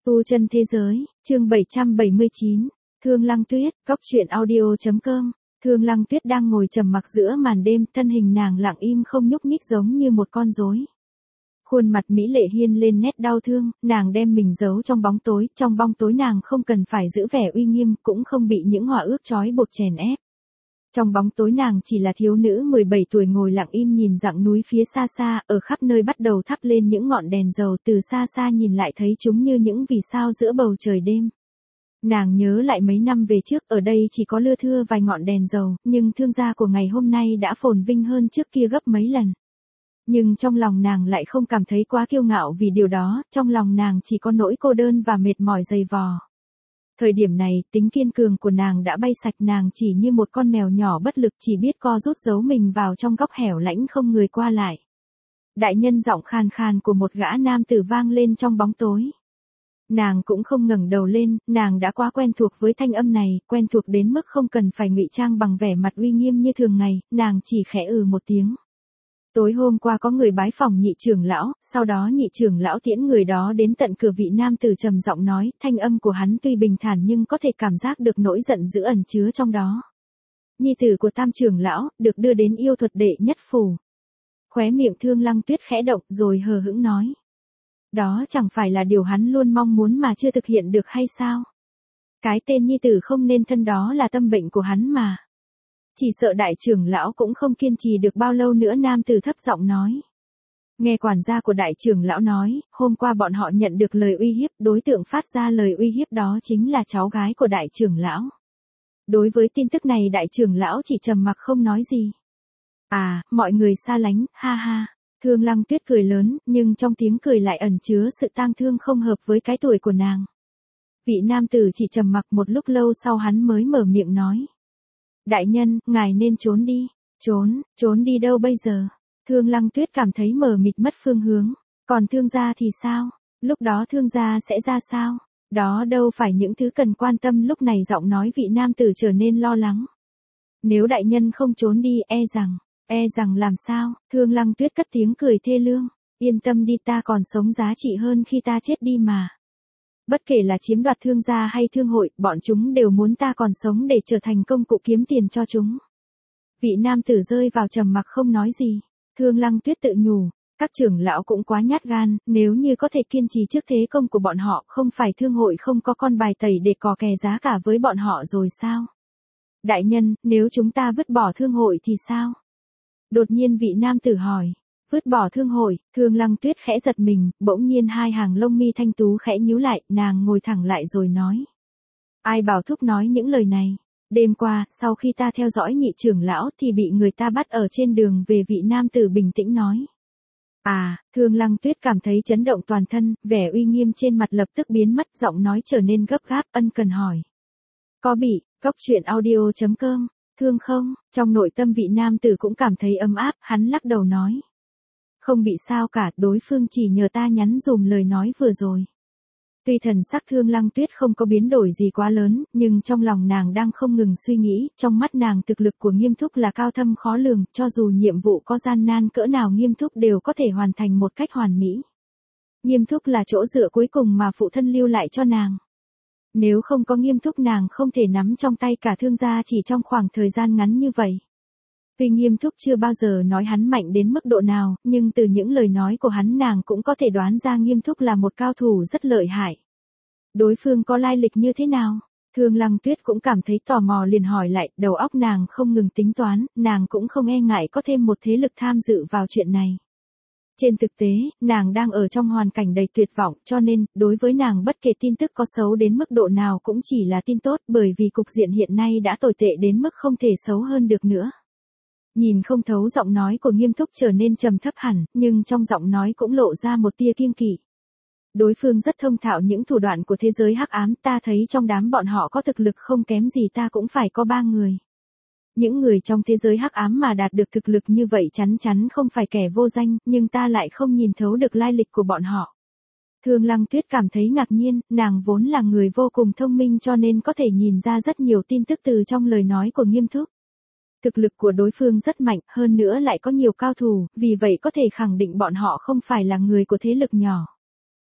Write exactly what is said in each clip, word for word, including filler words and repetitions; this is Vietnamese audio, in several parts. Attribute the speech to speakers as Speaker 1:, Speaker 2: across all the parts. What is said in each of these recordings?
Speaker 1: Tu chân thế giới, chương bảy trăm bảy mươi chín, Thương Lăng Tuyết, góc truyện audio.com. Thương Lăng Tuyết đang ngồi trầm mặc giữa màn đêm, thân hình nàng lặng im không nhúc nhích giống như một con rối. Khuôn mặt mỹ lệ hiên lên nét đau thương, nàng đem mình giấu trong bóng tối, trong bóng tối nàng không cần phải giữ vẻ uy nghiêm, cũng không bị những họa ước trói buộc chèn ép. Trong bóng tối nàng chỉ là thiếu nữ mười bảy tuổi ngồi lặng im nhìn dặng núi phía xa xa, ở khắp nơi bắt đầu thắp lên những ngọn đèn dầu, từ xa xa nhìn lại thấy chúng như những vì sao giữa bầu trời đêm. Nàng nhớ lại mấy năm về trước, ở đây chỉ có lưa thưa vài ngọn đèn dầu, nhưng thương gia của ngày hôm nay đã phồn vinh hơn trước kia gấp mấy lần. Nhưng trong lòng nàng lại không cảm thấy quá kiêu ngạo vì điều đó, trong lòng nàng chỉ có nỗi cô đơn và mệt mỏi dày vò. Thời điểm này, tính kiên cường của nàng đã bay sạch, nàng chỉ như một con mèo nhỏ bất lực chỉ biết co rút giấu mình vào trong góc hẻo lánh không người qua lại. Đại nhân giọng khàn khàn của một gã nam tử vang lên trong bóng tối. Nàng cũng không ngẩng đầu lên, nàng đã quá quen thuộc với thanh âm này, quen thuộc đến mức không cần phải ngụy trang bằng vẻ mặt uy nghiêm như thường ngày, nàng chỉ khẽ ừ một tiếng. Tối hôm qua có người bái phỏng nhị trưởng lão, sau đó nhị trưởng lão tiễn người đó đến tận cửa, vị nam tử trầm giọng nói, thanh âm của hắn tuy bình thản nhưng có thể cảm giác được nỗi giận dữ ẩn chứa trong đó. Nhi tử của tam trưởng lão, được đưa đến yêu thuật đệ nhất phủ. Khóe miệng Thương Lăng Tuyết khẽ động rồi hờ hững nói. Đó chẳng phải là điều hắn luôn mong muốn mà chưa thực hiện được hay sao? Cái tên nhi tử không nên thân đó là tâm bệnh của hắn mà. Chỉ sợ đại trưởng lão cũng không kiên trì được bao lâu nữa, nam tử thấp giọng nói. Nghe quản gia của đại trưởng lão nói, hôm qua bọn họ nhận được lời uy hiếp, đối tượng phát ra lời uy hiếp đó chính là cháu gái của đại trưởng lão. Đối với tin tức này đại trưởng lão chỉ trầm mặc không nói gì. À, mọi người xa lánh, ha ha. Thương Lăng Tuyết cười lớn, nhưng trong tiếng cười lại ẩn chứa sự tang thương không hợp với cái tuổi của nàng. Vị nam tử chỉ trầm mặc một lúc lâu sau hắn mới mở miệng nói. Đại nhân, ngài nên trốn đi. Trốn, trốn đi đâu bây giờ? Thương Lăng Tuyết cảm thấy mờ mịt mất phương hướng. Còn thương gia thì sao? Lúc đó thương gia sẽ ra sao? Đó đâu phải những thứ cần quan tâm, lúc này giọng nói vị nam tử trở nên lo lắng. Nếu đại nhân không trốn đi, e rằng, e rằng làm sao? Thương Lăng Tuyết cất tiếng cười thê lương. Yên tâm đi, ta còn sống giá trị hơn khi ta chết đi mà. Bất kể là chiếm đoạt thương gia hay thương hội, bọn chúng đều muốn ta còn sống để trở thành công cụ kiếm tiền cho chúng. Vị nam tử rơi vào trầm mặc không nói gì. Thương Lăng Tuyết tự nhủ, các trưởng lão cũng quá nhát gan, nếu như có thể kiên trì trước thế công của bọn họ, không phải thương hội không có con bài tẩy để cò kè giá cả với bọn họ rồi sao? Đại nhân, nếu chúng ta vứt bỏ thương hội thì sao? Đột nhiên vị nam tử hỏi. Vứt bỏ thương hội, Thương Lăng Tuyết khẽ giật mình, bỗng nhiên hai hàng lông mi thanh tú khẽ nhíu lại, nàng ngồi thẳng lại rồi nói. Ai bảo thúc nói những lời này? Đêm qua, sau khi ta theo dõi nhị trưởng lão thì bị người ta bắt ở trên đường về, vị nam tử bình tĩnh nói. À, Thương Lăng Tuyết cảm thấy chấn động toàn thân, vẻ uy nghiêm trên mặt lập tức biến mất, giọng nói trở nên gấp gáp, ân cần hỏi. Có bị, góc truyện audio.com, thương không? Trong nội tâm vị nam tử cũng cảm thấy ấm áp, hắn lắc đầu nói. Không bị sao cả, đối phương chỉ nhờ ta nhắn dùm lời nói vừa rồi. Tuy thần sắc Thương Lăng Tuyết không có biến đổi gì quá lớn, nhưng trong lòng nàng đang không ngừng suy nghĩ, trong mắt nàng thực lực của Nghiêm Thúc là cao thâm khó lường, cho dù nhiệm vụ có gian nan cỡ nào Nghiêm Thúc đều có thể hoàn thành một cách hoàn mỹ. Nghiêm Thúc là chỗ dựa cuối cùng mà phụ thân lưu lại cho nàng. Nếu không có Nghiêm Thúc nàng không thể nắm trong tay cả thương gia chỉ trong khoảng thời gian ngắn như vậy. Tuy Nghiêm Thúc chưa bao giờ nói hắn mạnh đến mức độ nào, nhưng từ những lời nói của hắn nàng cũng có thể đoán ra Nghiêm Thúc là một cao thủ rất lợi hại. Đối phương có lai lịch như thế nào? Thương Lăng Tuyết cũng cảm thấy tò mò liền hỏi lại, đầu óc nàng không ngừng tính toán, nàng cũng không e ngại có thêm một thế lực tham dự vào chuyện này. Trên thực tế, nàng đang ở trong hoàn cảnh đầy tuyệt vọng, cho nên, đối với nàng bất kể tin tức có xấu đến mức độ nào cũng chỉ là tin tốt, bởi vì cục diện hiện nay đã tồi tệ đến mức không thể xấu hơn được nữa. Nhìn không thấu, giọng nói của Nghiêm Thúc trở nên trầm thấp hẳn, nhưng trong giọng nói cũng lộ ra một tia kiêng kỵ. Đối phương rất thông thạo những thủ đoạn của thế giới hắc ám, ta thấy trong đám bọn họ có thực lực không kém gì ta cũng phải có ba người. Những người trong thế giới hắc ám mà đạt được thực lực như vậy chắn chắn không phải kẻ vô danh, nhưng ta lại không nhìn thấu được lai lịch của bọn họ. Thương Lăng Tuyết cảm thấy ngạc nhiên, nàng vốn là người vô cùng thông minh cho nên có thể nhìn ra rất nhiều tin tức từ trong lời nói của Nghiêm Thúc. Thực lực của đối phương rất mạnh, hơn nữa lại có nhiều cao thủ, vì vậy có thể khẳng định bọn họ không phải là người của thế lực nhỏ.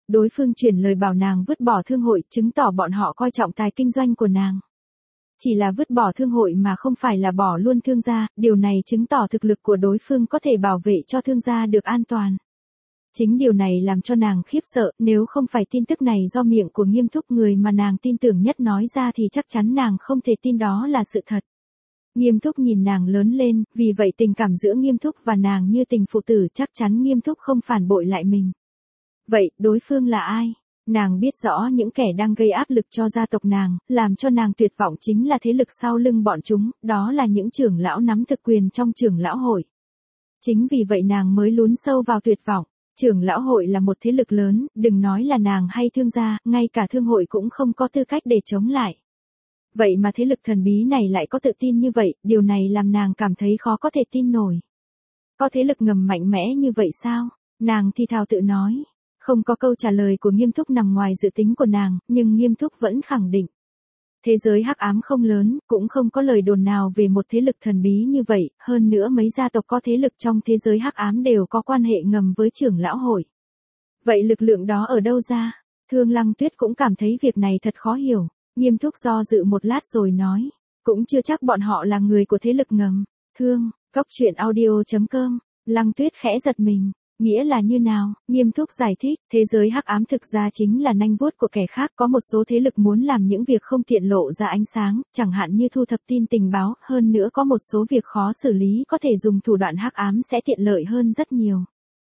Speaker 1: Đối phương chuyển lời bảo nàng vứt bỏ thương hội, chứng tỏ bọn họ coi trọng tài kinh doanh của nàng. Chỉ là vứt bỏ thương hội mà không phải là bỏ luôn thương gia, điều này chứng tỏ thực lực của đối phương có thể bảo vệ cho thương gia được an toàn. Chính điều này làm cho nàng khiếp sợ, nếu không phải tin tức này do miệng của Nghiêm Thúc, người mà nàng tin tưởng nhất nói ra, thì chắc chắn nàng không thể tin đó là sự thật. Nghiêm Thúc nhìn nàng lớn lên, vì vậy tình cảm giữa Nghiêm Thúc và nàng như tình phụ tử, chắc chắn Nghiêm Thúc không phản bội lại mình. Vậy, đối phương là ai? Nàng biết rõ những kẻ đang gây áp lực cho gia tộc nàng, làm cho nàng tuyệt vọng chính là thế lực sau lưng bọn chúng, đó là những trưởng lão nắm thực quyền trong trưởng lão hội. Chính vì vậy nàng mới lún sâu vào tuyệt vọng. Trưởng lão hội là một thế lực lớn, đừng nói là nàng hay thương gia, ngay cả thương hội cũng không có tư cách để chống lại. Vậy mà thế lực thần bí này lại có tự tin như vậy, điều này làm nàng cảm thấy khó có thể tin nổi. Có thế lực ngầm mạnh mẽ như vậy sao? Nàng thì thào tự nói. Không có câu trả lời của Nghiêm Thúc nằm ngoài dự tính của nàng, nhưng Nghiêm Thúc vẫn khẳng định. Thế giới hắc ám không lớn, cũng không có lời đồn nào về một thế lực thần bí như vậy, hơn nữa mấy gia tộc có thế lực trong thế giới hắc ám đều có quan hệ ngầm với trưởng lão hội. Vậy lực lượng đó ở đâu ra? Thương Lăng Tuyết cũng cảm thấy việc này thật khó hiểu. Nghiêm Thúc do dự một lát rồi nói, cũng chưa chắc bọn họ là người của thế lực ngầm. Thương, Cốc Truyện Audio chấm com, Lăng Tuyết khẽ giật mình. Nghĩa là như nào? Nghiêm Thúc giải thích, thế giới hắc ám thực ra chính là nanh vuốt của kẻ khác, có một số thế lực muốn làm những việc không tiện lộ ra ánh sáng, chẳng hạn như thu thập tin tình báo, hơn nữa có một số việc khó xử lý có thể dùng thủ đoạn hắc ám sẽ tiện lợi hơn rất nhiều.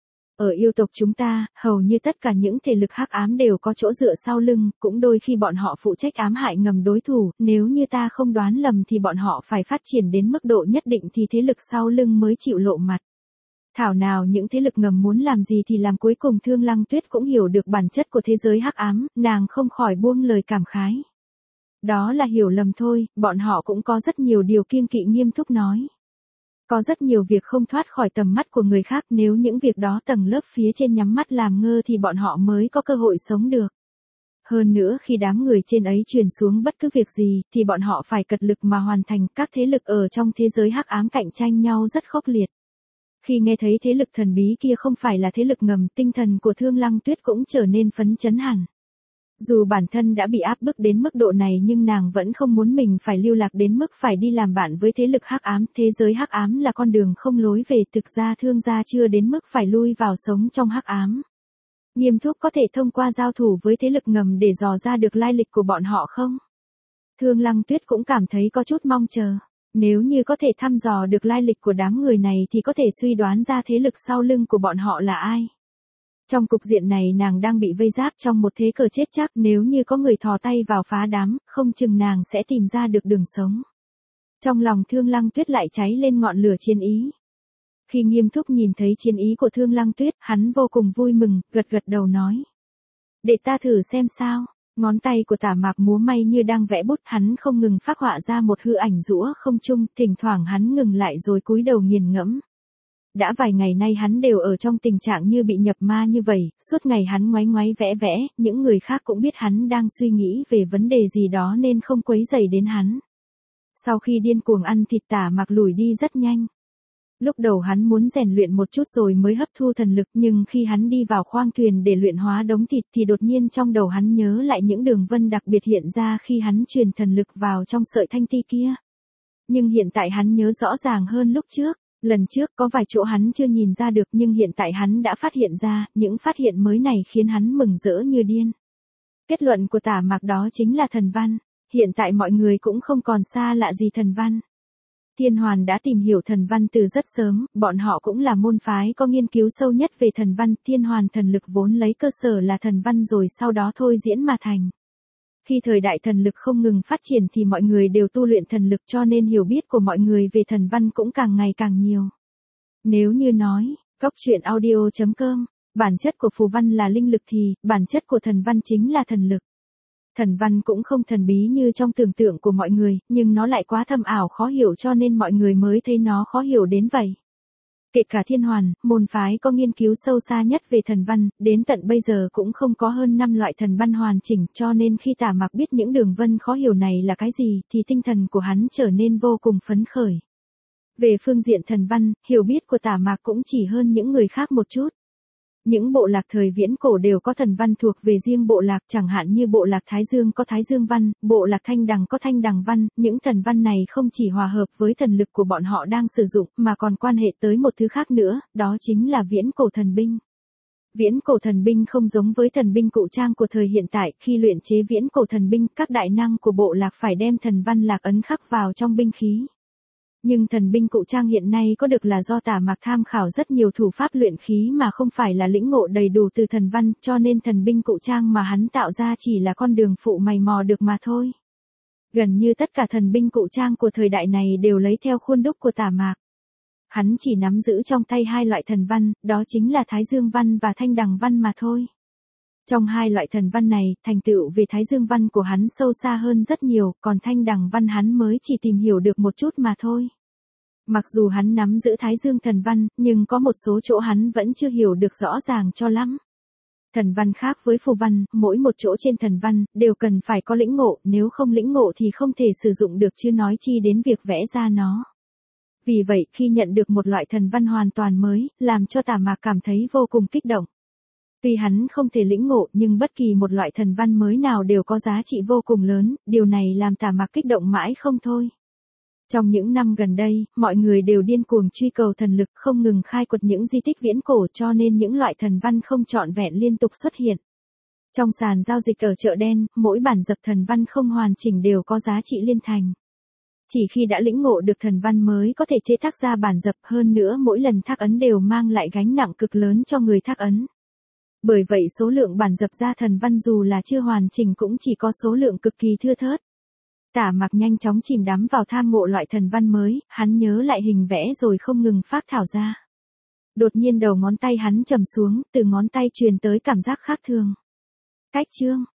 Speaker 1: Ở yêu tộc chúng ta, hầu như tất cả những thế lực hắc ám đều có chỗ dựa sau lưng, cũng đôi khi bọn họ phụ trách ám hại ngầm đối thủ, nếu như ta không đoán lầm thì bọn họ phải phát triển đến mức độ nhất định thì thế lực sau lưng mới chịu lộ mặt. Thảo nào những thế lực ngầm muốn làm gì thì làm, cuối cùng Thương Lăng Tuyết cũng hiểu được bản chất của thế giới hắc ám, nàng không khỏi buông lời cảm khái. Đó là hiểu lầm thôi, bọn họ cũng có rất nhiều điều kiêng kỵ. Nghiêm Thúc nói. Có rất nhiều việc không thoát khỏi tầm mắt của người khác, nếu những việc đó tầng lớp phía trên nhắm mắt làm ngơ thì bọn họ mới có cơ hội sống được. Hơn nữa khi đám người trên ấy truyền xuống bất cứ việc gì, thì bọn họ phải cật lực mà hoàn thành. Các thế lực ở trong thế giới hắc ám cạnh tranh nhau rất khốc liệt. Khi nghe thấy thế lực thần bí kia không phải là thế lực ngầm, tinh thần của Thương Lăng Tuyết cũng trở nên phấn chấn hẳn. Dù bản thân đã bị áp bức đến mức độ này nhưng nàng vẫn không muốn mình phải lưu lạc đến mức phải đi làm bạn với thế lực hắc ám. Thế giới hắc ám là con đường không lối về, thực ra Thương gia chưa đến mức phải lui vào sống trong hắc ám. Nghiêm Thúc có thể thông qua giao thủ với thế lực ngầm để dò ra được lai lịch của bọn họ không? Thương Lăng Tuyết cũng cảm thấy có chút mong chờ. Nếu như có thể thăm dò được lai lịch của đám người này thì có thể suy đoán ra thế lực sau lưng của bọn họ là ai. Trong cục diện này nàng đang bị vây giáp trong một thế cờ chết chắc, nếu như có người thò tay vào phá đám, không chừng nàng sẽ tìm ra được đường sống. Trong lòng Thương Lăng Tuyết lại cháy lên ngọn lửa chiến ý. Khi Nghiêm Thúc nhìn thấy chiến ý của Thương Lăng Tuyết, hắn vô cùng vui mừng, gật gật đầu nói. Để ta thử xem sao. Ngón tay của Tả Mạc múa may như đang vẽ bút, hắn không ngừng phác họa ra một hư ảnh rũa không trung, thỉnh thoảng hắn ngừng lại rồi cúi đầu nghiền ngẫm. Đã vài ngày nay hắn đều ở trong tình trạng như bị nhập ma như vậy, suốt ngày hắn ngoáy ngoáy vẽ vẽ, những người khác cũng biết hắn đang suy nghĩ về vấn đề gì đó nên không quấy rầy đến hắn. Sau khi điên cuồng ăn thịt, Tả Mạc lùi đi rất nhanh. Lúc đầu hắn muốn rèn luyện một chút rồi mới hấp thu thần lực, nhưng khi hắn đi vào khoang thuyền để luyện hóa đống thịt thì đột nhiên trong đầu hắn nhớ lại những đường vân đặc biệt hiện ra khi hắn truyền thần lực vào trong sợi thanh ti kia. Nhưng hiện tại hắn nhớ rõ ràng hơn lúc trước. Lần trước có vài chỗ hắn chưa nhìn ra được nhưng hiện tại hắn đã phát hiện ra, những phát hiện mới này khiến hắn mừng rỡ như điên. Kết luận của Tả Mạc đó chính là thần văn. Hiện tại mọi người cũng không còn xa lạ gì thần văn. Thiên Hoàn đã tìm hiểu thần văn từ rất sớm, bọn họ cũng là môn phái có nghiên cứu sâu nhất về thần văn. Thiên Hoàn thần lực vốn lấy cơ sở là thần văn rồi sau đó thôi diễn mà thành. Khi thời đại thần lực không ngừng phát triển thì mọi người đều tu luyện thần lực, cho nên hiểu biết của mọi người về thần văn cũng càng ngày càng nhiều. Nếu như nói, Cốc Truyện Audio chấm com, bản chất của phù văn là linh lực thì, bản chất của thần văn chính là thần lực. Thần văn cũng không thần bí như trong tưởng tượng của mọi người, nhưng nó lại quá thâm ảo khó hiểu cho nên mọi người mới thấy nó khó hiểu đến vậy. Kể cả Thiên Hoàn, môn phái có nghiên cứu sâu xa nhất về thần văn, đến tận bây giờ cũng không có hơn năm loại thần văn hoàn chỉnh, cho nên khi Tả Mạc biết những đường vân khó hiểu này là cái gì, thì tinh thần của hắn trở nên vô cùng phấn khởi. Về phương diện thần văn, hiểu biết của Tả Mạc cũng chỉ hơn những người khác một chút. Những bộ lạc thời viễn cổ đều có thần văn thuộc về riêng bộ lạc, chẳng hạn như bộ lạc Thái Dương có Thái Dương văn, bộ lạc Thanh Đằng có Thanh Đằng văn, những thần văn này không chỉ hòa hợp với thần lực của bọn họ đang sử dụng, mà còn quan hệ tới một thứ khác nữa, đó chính là viễn cổ thần binh. Viễn cổ thần binh không giống với thần binh cụ trang của thời hiện tại, khi luyện chế viễn cổ thần binh, các đại năng của bộ lạc phải đem thần văn lạc ấn khắc vào trong binh khí. Nhưng thần binh cụ trang hiện nay có được là do Tả Mạc tham khảo rất nhiều thủ pháp luyện khí mà không phải là lĩnh ngộ đầy đủ từ thần văn, cho nên thần binh cụ trang mà hắn tạo ra chỉ là con đường phụ mày mò được mà thôi. Gần như tất cả thần binh cụ trang của thời đại này đều lấy theo khuôn đúc của Tả Mạc. Hắn chỉ nắm giữ trong tay hai loại thần văn, đó chính là Thái Dương văn và Thanh Đằng văn mà thôi. Trong hai loại thần văn này, thành tựu về Thái Dương văn của hắn sâu xa hơn rất nhiều, còn Thanh Đằng văn hắn mới chỉ tìm hiểu được một chút mà thôi. Mặc dù hắn nắm giữ Thái Dương thần văn, nhưng có một số chỗ hắn vẫn chưa hiểu được rõ ràng cho lắm. Thần văn khác với phù văn, mỗi một chỗ trên thần văn, đều cần phải có lĩnh ngộ, nếu không lĩnh ngộ thì không thể sử dụng được chứ nói chi đến việc vẽ ra nó. Vì vậy, khi nhận được một loại thần văn hoàn toàn mới, làm cho Tả Mạc cảm thấy vô cùng kích động. Tuy hắn không thể lĩnh ngộ, nhưng bất kỳ một loại thần văn mới nào đều có giá trị vô cùng lớn, điều này làm Tả Mạc kích động mãi không thôi. Trong những năm gần đây, mọi người đều điên cuồng truy cầu thần lực, không ngừng khai quật những di tích viễn cổ, cho nên những loại thần văn không trọn vẹn liên tục xuất hiện. Trong sàn giao dịch ở chợ đen, mỗi bản dập thần văn không hoàn chỉnh đều có giá trị liên thành. Chỉ khi đã lĩnh ngộ được thần văn mới có thể chế tác ra bản dập, hơn nữa mỗi lần thác ấn đều mang lại gánh nặng cực lớn cho người thác ấn. Bởi vậy số lượng bản dập ra thần văn dù là chưa hoàn chỉnh cũng chỉ có số lượng cực kỳ thưa thớt. Tả Mạc nhanh chóng chìm đắm vào tham ngộ loại thần văn mới, hắn nhớ lại hình vẽ rồi không ngừng phác thảo ra. Đột nhiên đầu ngón tay hắn trầm xuống, từ ngón tay truyền tới cảm giác khác thường. Cách chương